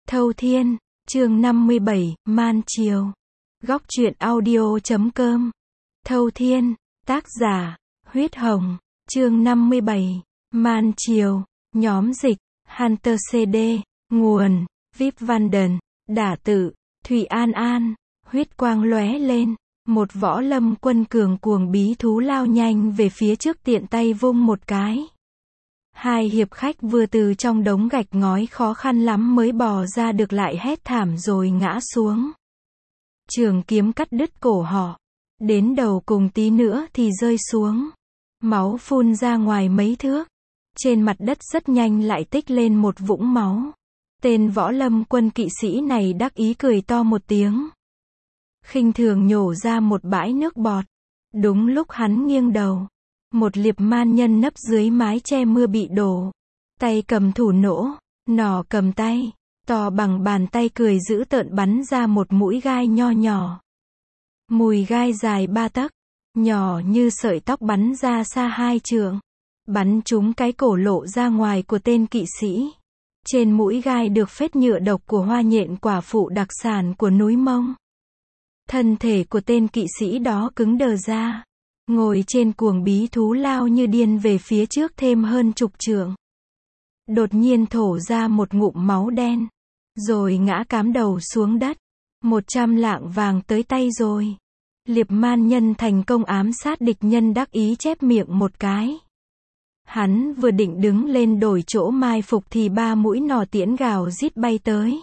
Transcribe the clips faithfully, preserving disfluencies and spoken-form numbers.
Thâu Thiên, chương năm mươi bảy, Man Triều. Góc truyện audio chấm com. Thâu Thiên, tác giả, Huyết Hồng, chương năm mươi bảy, Man Triều, nhóm dịch, Hunter xê đê, nguồn, Vip Vanden, đả tự, Thủy An An, huyết quang lóe lên, một võ lâm quân cường cuồng bí thú lao nhanh về phía trước tiện tay vung một cái. Hai hiệp khách vừa từ trong đống gạch ngói khó khăn lắm mới bò ra được lại hét thảm rồi ngã xuống. Trường kiếm cắt đứt cổ họ. Đến đầu cùng tí nữa thì rơi xuống. Máu phun ra ngoài mấy thước. Trên mặt đất rất nhanh lại tích lên một vũng máu. Tên võ lâm quân kỵ sĩ này đắc ý cười to một tiếng. Khinh thường nhổ ra một bãi nước bọt. Đúng lúc hắn nghiêng đầu. Một liệp man nhân nấp dưới mái che mưa bị đổ. Tay cầm thủ nỗ, nỏ cầm tay, to bằng bàn tay cười dữ tợn bắn ra một mũi gai nho nhỏ. Mùi gai dài ba tấc, nhỏ như sợi tóc bắn ra xa hai trượng. Bắn trúng cái cổ lộ ra ngoài của tên kỵ sĩ. Trên mũi gai được phết nhựa độc của hoa nhện quả phụ đặc sản của núi Mông. Thân thể của tên kỵ sĩ đó cứng đờ ra. Ngồi trên cuồng bí thú lao như điên về phía trước thêm hơn chục trượng. Đột nhiên thổ ra một ngụm máu đen. Rồi ngã cám đầu xuống đất. Một trăm lạng vàng tới tay rồi. Liệp man nhân thành công ám sát địch nhân đắc ý chép miệng một cái. Hắn vừa định đứng lên đổi chỗ mai phục thì ba mũi nỏ tiễn gào rít bay tới.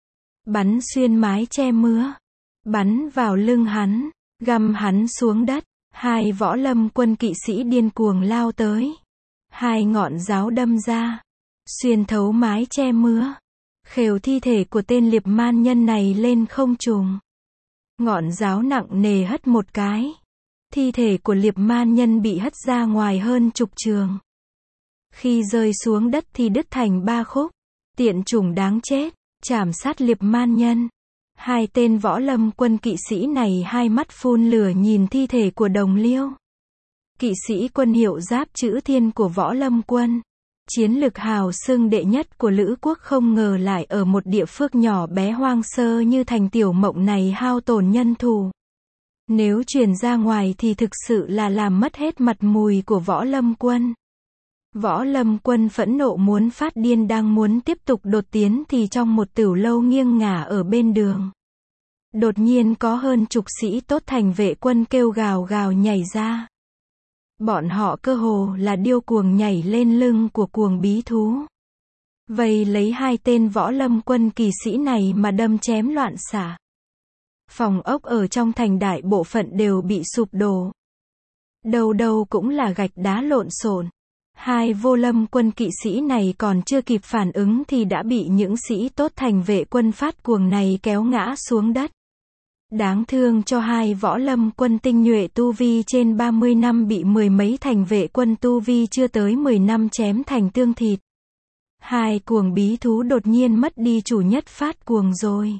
Bắn xuyên mái che mưa. Bắn vào lưng hắn. Găm hắn xuống đất. Hai võ lâm quân kỵ sĩ điên cuồng lao tới. Hai ngọn giáo đâm ra. Xuyên thấu mái che mưa. Khều thi thể của tên liệp man nhân này lên không trung. Ngọn giáo nặng nề hất một cái. Thi thể của liệp man nhân bị hất ra ngoài hơn chục trường. Khi rơi xuống đất thì đứt thành ba khúc. Tiện chủng đáng chết, chảm sát liệp man nhân. Hai tên võ lâm quân kỵ sĩ này hai mắt phun lửa nhìn thi thể của đồng liêu. Kỵ sĩ quân hiệu giáp chữ thiên của võ lâm quân. Chiến lực hào xưng đệ nhất của Lữ quốc không ngờ lại ở một địa phước nhỏ bé hoang sơ như thành Tiểu Mộng này hao tổn nhân thủ. Nếu truyền ra ngoài thì thực sự là làm mất hết mặt mũi của võ lâm quân. Võ lâm quân phẫn nộ muốn phát điên đang muốn tiếp tục đột tiến thì trong một tửu lâu nghiêng ngả ở bên đường. Đột nhiên có hơn chục sĩ tốt thành vệ quân kêu gào gào nhảy ra. Bọn họ cơ hồ là điêu cuồng nhảy lên lưng của cuồng bí thú. Vây lấy hai tên võ lâm quân kỳ sĩ này mà đâm chém loạn xạ. Phòng ốc ở trong thành đại bộ phận đều bị sụp đổ. Đầu đầu cũng là gạch đá lộn xộn. Hai vô lâm quân kỵ sĩ này còn chưa kịp phản ứng thì đã bị những sĩ tốt thành vệ quân phát cuồng này kéo ngã xuống đất. Đáng thương cho hai võ lâm quân tinh nhuệ tu vi trên ba mươi năm bị mười mấy thành vệ quân tu vi chưa tới mười năm chém thành tương thịt. Hai cuồng bí thú đột nhiên mất đi chủ nhất phát cuồng rồi.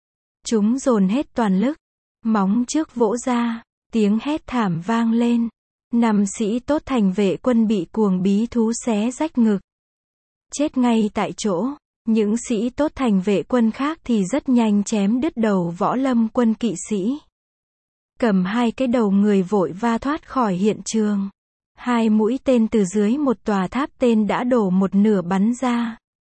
Chúng dồn hết toàn lực. Móng trước vỗ ra. Tiếng hét thảm vang lên. Năm sĩ tốt thành vệ quân bị cuồng bí thú xé rách ngực. Chết ngay tại chỗ. Những sĩ tốt thành vệ quân khác thì rất nhanh chém đứt đầu võ lâm quân kỵ sĩ. Cầm hai cái đầu người vội va thoát khỏi hiện trường. Hai mũi tên từ dưới một tòa tháp tên đã đổ một nửa bắn ra.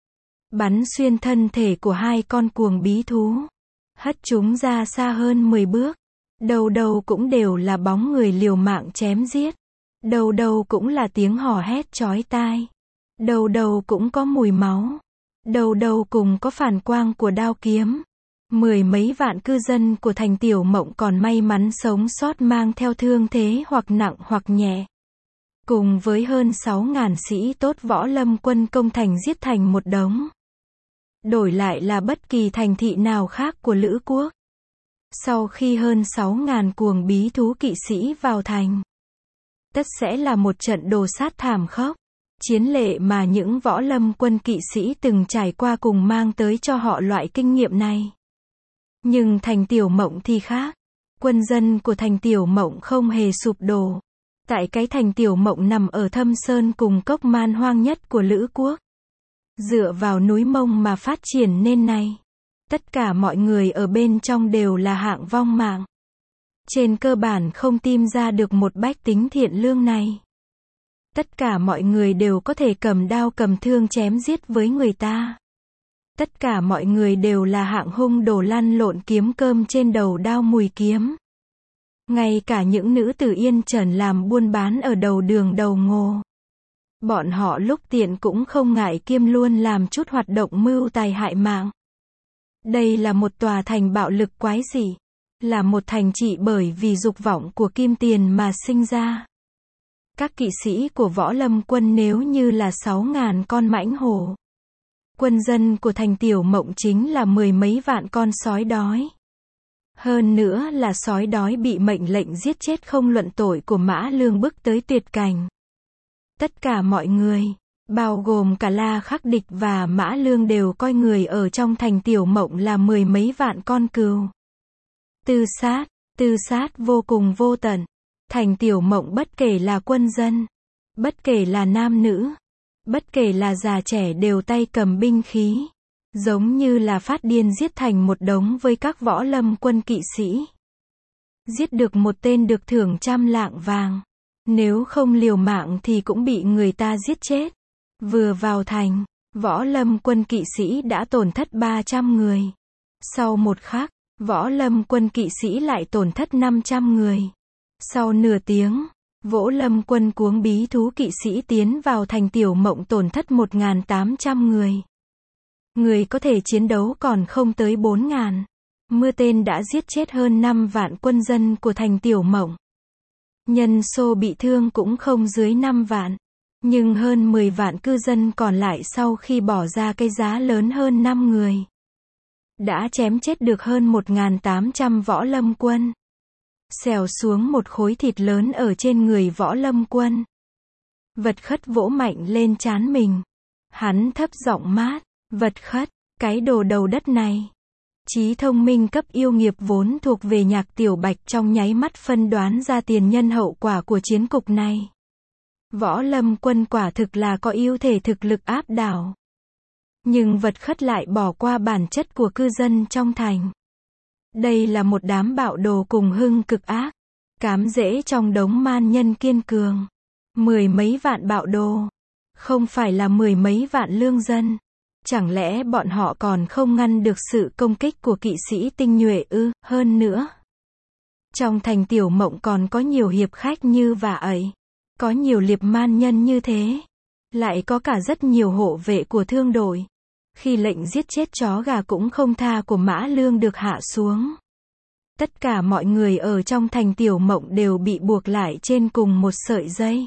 Bắn xuyên thân thể của hai con cuồng bí thú. Hất chúng ra xa hơn mười bước. Đầu đầu cũng đều là bóng người liều mạng chém giết. Đầu đầu cũng là tiếng hò hét chói tai. Đầu đầu cũng có mùi máu. Đầu đầu cùng có phản quang của đao kiếm. Mười mấy vạn cư dân của thành Tiểu Mộng còn may mắn sống sót mang theo thương thế hoặc nặng hoặc nhẹ. Cùng với hơn sáu ngàn sĩ tốt võ lâm quân công thành giết thành một đống. Đổi lại là bất kỳ thành thị nào khác của Lữ quốc. Sau khi hơn sáu ngàn cuồng bí thú kỵ sĩ vào thành, tất sẽ là một trận đồ sát thảm khốc. Chiến lệ mà những võ lâm quân kỵ sĩ từng trải qua cùng mang tới cho họ loại kinh nghiệm này. Nhưng thành Tiểu Mộng thì khác. Quân dân của thành Tiểu Mộng không hề sụp đổ. Tại cái thành Tiểu Mộng nằm ở thâm sơn cùng cốc man hoang nhất của Lữ quốc. dựa vào núi Mông mà phát triển nên này. Tất cả mọi người ở bên trong đều là hạng vong mạng. Trên cơ bản không tìm ra được một bách tính thiện lương này. Tất cả mọi người đều có thể cầm đao cầm thương chém giết với người ta. Tất cả mọi người đều là hạng hung đồ lăn lộn kiếm cơm trên đầu đao mùi kiếm. Ngay cả những nữ tử yên trần làm buôn bán ở đầu đường đầu ngô. Bọn họ lúc tiện cũng không ngại kiêm luôn làm chút hoạt động mưu tài hại mạng. Đây là một tòa thành bạo lực quái dị. Là một thành trị bởi vì dục vọng của kim tiền mà sinh ra. Các kỵ sĩ của võ lâm quân nếu như là sáu ngàn con mãnh hổ. Quân dân của thành Tiểu Mộng chính là mười mấy vạn con sói đói. Hơn nữa là sói đói bị mệnh lệnh giết chết không luận tội của Mã Lương bức tới tuyệt cảnh. Tất cả mọi người, bao gồm cả La Khắc Địch và Mã Lương đều coi người ở trong thành Tiểu Mộng là mười mấy vạn con cừu. Tư sát, tư sát vô cùng vô tận. Thành Tiểu Mộng bất kể là quân dân, bất kể là nam nữ, bất kể là già trẻ đều tay cầm binh khí. Giống như là phát điên giết thành một đống với các võ lâm quân kỵ sĩ. Giết được một tên được thưởng trăm lạng vàng. Nếu không liều mạng thì cũng bị người ta giết chết. Vừa vào thành, võ lâm quân kỵ sĩ đã tổn thất ba trăm người. Sau một khắc, võ lâm quân kỵ sĩ lại tổn thất năm trăm người. Sau nửa tiếng, võ lâm quân cuống bí thú kỵ sĩ tiến vào thành Tiểu Mộng tổn thất một nghìn tám trăm người. Người có thể chiến đấu còn không tới bốn ngàn. Mưa tên đã giết chết hơn năm vạn quân dân của thành Tiểu Mộng. Nhân số bị thương cũng không dưới năm vạn. Nhưng hơn mười vạn cư dân còn lại sau khi bỏ ra cái giá lớn hơn năm người. Đã chém chết được hơn một nghìn tám trăm võ lâm quân. Xèo xuống một khối thịt lớn ở trên người võ lâm quân. Vật Khất vỗ mạnh lên trán mình. Hắn thấp giọng mát. Vật Khất, cái đồ đầu đất này. Trí thông minh cấp yêu nghiệt vốn thuộc về Nhạc Tiểu Bạch trong nháy mắt phân đoán ra tiền nhân hậu quả của chiến cục này. Võ lâm quân quả thực là có ưu thể thực lực áp đảo. Nhưng Vật Khất lại bỏ qua bản chất của cư dân trong thành. Đây là một đám bạo đồ cùng hưng cực ác. Cám dễ trong đống man nhân kiên cường. Mười mấy vạn bạo đồ. Không phải là mười mấy vạn lương dân. Chẳng lẽ bọn họ còn không ngăn được sự công kích của kỵ sĩ tinh nhuệ ư? Hơn nữa, trong thành Tiểu Mộng còn có nhiều hiệp khách như và ấy. Có nhiều liệp man nhân như thế. Lại có cả rất nhiều hộ vệ của thương đội. Khi lệnh giết chết chó gà cũng không tha của Mã Lương được hạ xuống. Tất cả mọi người ở trong thành Tiểu Mộng đều bị buộc lại trên cùng một sợi dây.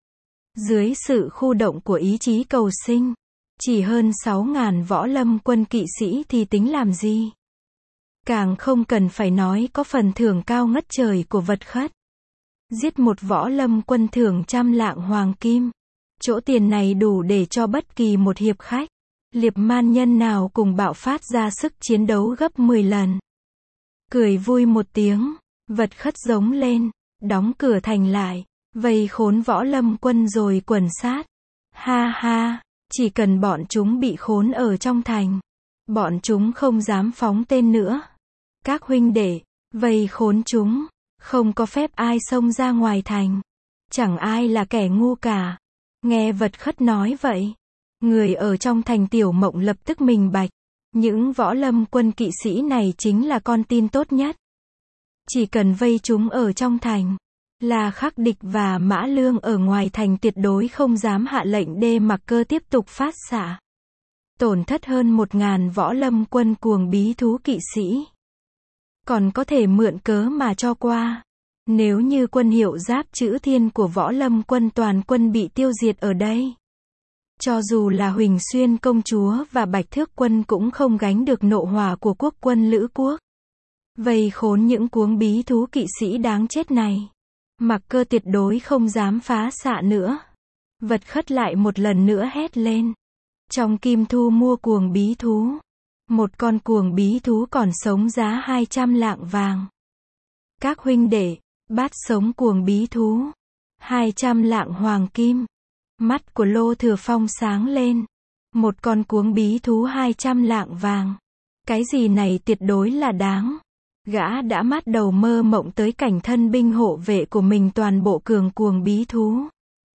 Dưới sự khu động của ý chí cầu sinh. Chỉ hơn sáu ngàn võ lâm quân kỵ sĩ thì tính làm gì? Càng không cần phải nói có phần thưởng cao ngất trời của Vật Khất. Giết một võ lâm quân thưởng trăm lạng hoàng kim. Chỗ tiền này đủ để cho bất kỳ một hiệp khách, liệp man nhân nào cùng bạo phát ra sức chiến đấu gấp mười lần. Cười vui một tiếng, Vật Khất giống lên, đóng cửa thành lại, vây khốn võ lâm quân rồi quần sát. Ha ha! Chỉ cần bọn chúng bị khốn ở trong thành, bọn chúng không dám phóng tên nữa. Các huynh đệ, vây khốn chúng, không có phép ai xông ra ngoài thành. Chẳng ai là kẻ ngu cả. Nghe Vật Khất nói vậy, người ở trong thành Tiểu Mộng lập tức minh bạch. Những võ lâm quân kỵ sĩ này chính là con tin tốt nhất. Chỉ cần vây chúng ở trong thành. Là Khắc Địch và Mã Lương ở ngoài thành tuyệt đối không dám hạ lệnh để mặc cơ tiếp tục phát xạ. Tổn thất hơn một ngàn võ lâm quân cuồng bí thú kỵ sĩ. Còn có thể mượn cớ mà cho qua. Nếu như quân hiệu giáp chữ thiên của võ lâm quân toàn quân bị tiêu diệt ở đây. Cho dù là Huỳnh Xuyên công chúa và Bạch Thước quân cũng không gánh được nộ hỏa của quốc quân Lữ Quốc. Vây khốn những cuồng bí thú kỵ sĩ đáng chết này. Mặc cơ tuyệt đối không dám phá xạ nữa. Vật Khất lại một lần nữa hét lên. Trong kim thu mua cuồng bí thú. Một con cuồng bí thú còn sống giá hai trăm lạng vàng. Các huynh đệ, bát sống cuồng bí thú. hai trăm lạng hoàng kim. Mắt của Lô Thừa Phong sáng lên. Một con cuống bí thú hai trăm lạng vàng. Cái gì này tuyệt đối là đáng. Gã đã mát đầu mơ mộng tới cảnh thân binh hộ vệ của mình toàn bộ cường cuồng bí thú.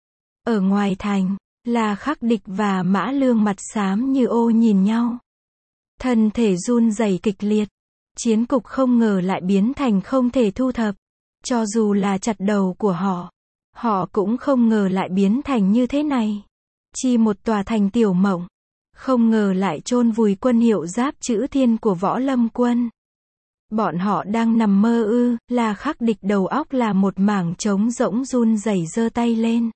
Ở ngoài thành, La Khắc Địch và Mã Lương mặt xám như ô nhìn nhau. Thân thể run rẩy kịch liệt. Chiến cục không ngờ lại biến thành không thể thu thập. Cho dù là chặt đầu của họ, họ cũng không ngờ lại biến thành như thế này. Chỉ một tòa thành tiểu mộng, không ngờ lại chôn vùi quân hiệu giáp chữ thiên của Võ Lâm quân. Bọn họ đang nằm mơ ư? La Khắc Địch đầu óc là một mảng trống rỗng run rẩy giơ tay lên.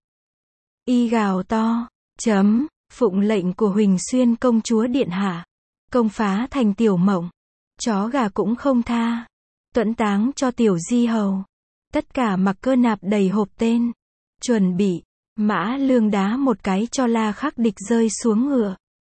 Y gào to, chấm, phụng lệnh của Huỳnh Xuyên công chúa điện hạ, công phá thành tiểu mộng. Chó gà cũng không tha. Tuẫn táng cho tiểu di hầu. Tất cả mặc cơ nạp đầy hộp tên. Chuẩn bị. Mã Lương đá một cái cho La Khắc Địch rơi xuống ngựa.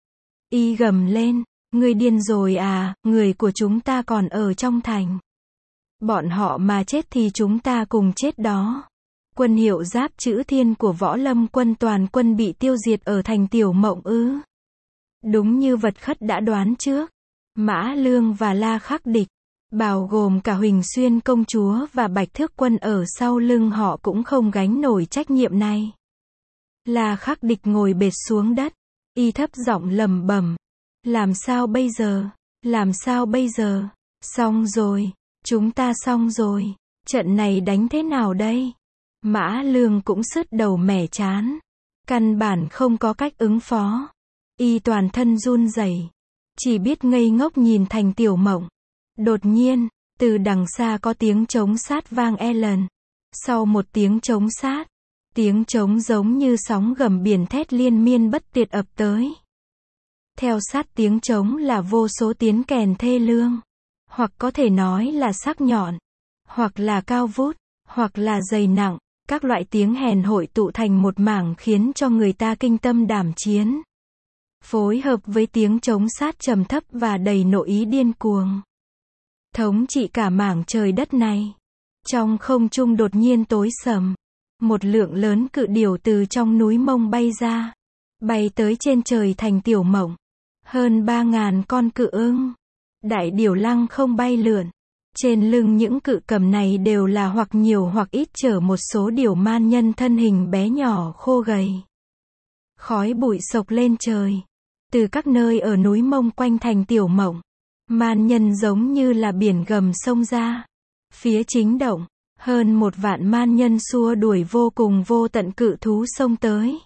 Y gầm lên, ngươi điên rồi à, người của chúng ta còn ở trong thành. Bọn họ mà chết thì chúng ta cùng chết đó. Quân hiệu giáp chữ thiên của Võ Lâm quân toàn quân bị tiêu diệt ở thành tiểu mộng ư? Đúng như Vật Khất đã đoán trước. Mã Lương và La Khắc Địch, bao gồm cả Huỳnh Xuyên công chúa và Bạch Thước quân ở sau lưng họ cũng không gánh nổi trách nhiệm này. La Khắc Địch ngồi bệt xuống đất, y thấp giọng lẩm bẩm, làm sao bây giờ, làm sao bây giờ, xong rồi, chúng ta xong rồi, trận này đánh thế nào đây? Mã Lương cũng sứt đầu mẻ chán, căn bản không có cách ứng phó, y toàn thân run rẩy. Chỉ biết ngây ngốc nhìn thành tiểu mộng. Đột nhiên, từ đằng xa có tiếng trống sát vang e lần. Sau một tiếng trống sát, tiếng trống giống như sóng gầm biển thét liên miên bất tuyệt ập tới. Theo sát tiếng trống là vô số tiếng kèn thê lương. Hoặc có thể nói là sắc nhọn, hoặc là cao vút, hoặc là dày nặng. Các loại tiếng hèn hội tụ thành một mảng khiến cho người ta kinh tâm đảm chiến. Phối hợp với tiếng trống sát trầm thấp và đầy nội ý điên cuồng. Thống trị cả mảng trời đất này. Trong không trung đột nhiên tối sầm. Một lượng lớn cự điểu từ trong núi Mông bay ra. Bay tới trên trời thành tiểu mộng. Hơn ba ngàn con cự ưng. Đại điểu lăng không bay lượn. Trên lưng những cự cầm này đều là hoặc nhiều hoặc ít chở một số điểu man nhân thân hình bé nhỏ khô gầy. Khói bụi sộc lên trời. Từ các nơi ở núi Mông quanh thành tiểu mộng, man nhân giống như là biển gầm sông ra. Phía chính động, hơn một vạn man nhân xua đuổi vô cùng vô tận cự thú xông tới.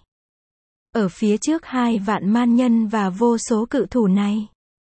Ở phía trước hai vạn man nhân và vô số cự thủ này.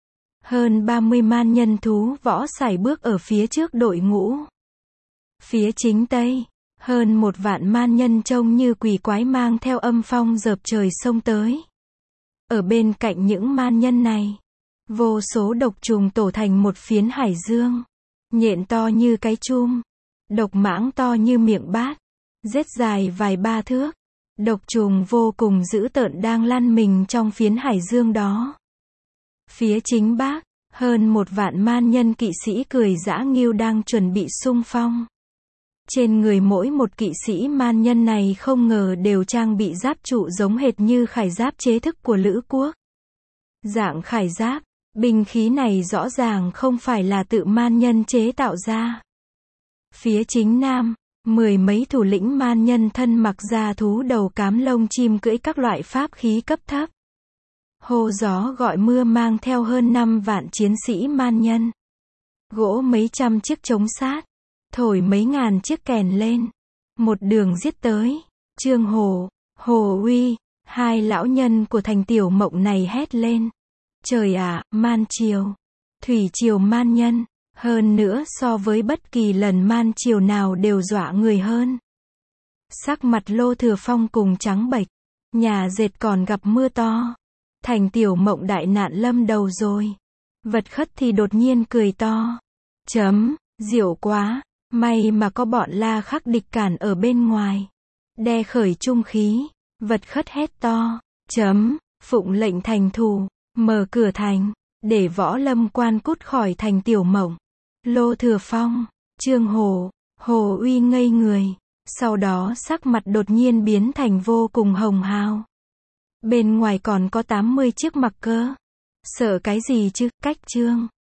Hơn ba mươi man nhân thú võ sải bước ở phía trước đội ngũ. Phía chính tây, hơn một vạn man nhân trông như quỷ quái mang theo âm phong dợp trời xông tới. Ở bên cạnh những man nhân này, vô số độc trùng tổ thành một phiến hải dương. Nhện to như cái chum, độc mãng to như miệng bát, rết dài vài ba thước. Độc trùng vô cùng dữ tợn đang lăn mình trong phiến hải dương đó. Phía chính bắc, hơn một vạn man nhân kỵ sĩ cười dã nghiêu đang chuẩn bị xung phong. Trên người mỗi một kỵ sĩ man nhân này không ngờ đều trang bị giáp trụ giống hệt như khải giáp chế thức của Lữ quốc. Dạng khải giáp, binh khí này rõ ràng không phải là tự man nhân chế tạo ra. Phía chính nam, mười mấy thủ lĩnh man nhân thân mặc da thú đầu cám lông chim cưỡi các loại pháp khí cấp thấp. Hô gió gọi mưa mang theo hơn năm vạn chiến sĩ man nhân. Gỗ mấy trăm chiếc trống sát. Thổi mấy ngàn chiếc kèn lên. Một đường giết tới. Trương Hồ, Hồ Uy, hai lão nhân của thành tiểu mộng này hét lên. Trời ạ, man triều. Thủy triều man nhân. Hơn nữa so với bất kỳ lần man triều nào đều dọa người hơn. Sắc mặt Lô Thừa Phong cùng trắng bệch. Nhà dệt còn gặp mưa to. Thành tiểu mộng đại nạn lâm đầu rồi. Vật Khất thì đột nhiên cười to. Chấm, diệu quá. May mà có bọn La Khắc Địch cản ở bên ngoài. Đe khởi trung khí. Vật Khất hét to. Chấm, phụng lệnh thành thủ. Mở cửa thành. Để Võ Lâm quan cút khỏi thành tiểu mộng. Lô Thừa Phong, Trương Hồ, Hồ Uy ngây người. Sau đó sắc mặt đột nhiên biến thành vô cùng hồng hào. Bên ngoài còn có tám mươi chiếc mặc cơ. Sợ cái gì chứ, cách chương.